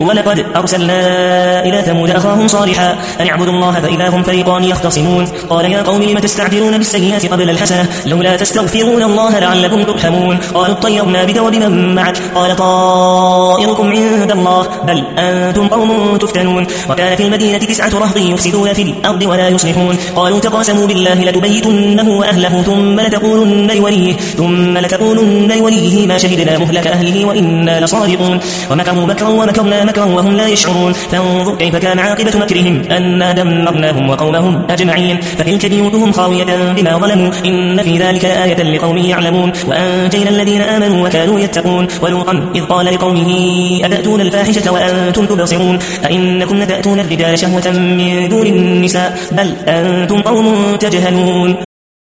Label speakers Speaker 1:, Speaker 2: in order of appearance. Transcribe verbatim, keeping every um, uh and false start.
Speaker 1: ولقد أرسلنا إلى ثمود أخاهم صالحا أن اعبدوا الله فإذا هم فريقان يختصمون قال يا قوم لم تستعجلون بالسيئات قبل الحسنة لولا تستغفرون الله لعلكم ترحمون قالوا اطيرنا بك وبمن معك قال طائركم عند الله بل أنتم قوم تفتنون وكان في المدينة تسعة رهط يفسدون في الأرض ولا يصلحون قالوا تقاسموا بالله لتبيتنه وأهله ثم لتقولن لوليه ثم لتقولن لوليه ما شهدنا مهلك أهله وإنا لصادقون ومكروا مكرا ومكرنا مكرا وهم لا يشعرون فانظر كيف كان عاقبة مكرهم أنا دمرناهم وقومهم أجمعين فتلك بيوتهم خاوية بما ظلموا إن في ذلك آية لقوم يعلمون وأنجينا الذين آمنوا وكانوا يتقون ولوطا إذ قال لقومه أتأتون الفاحشة وأنتم تبصرون أئنكم لتأتون الرجال شهوة من دون النساء بل أنتم قوم تجهلون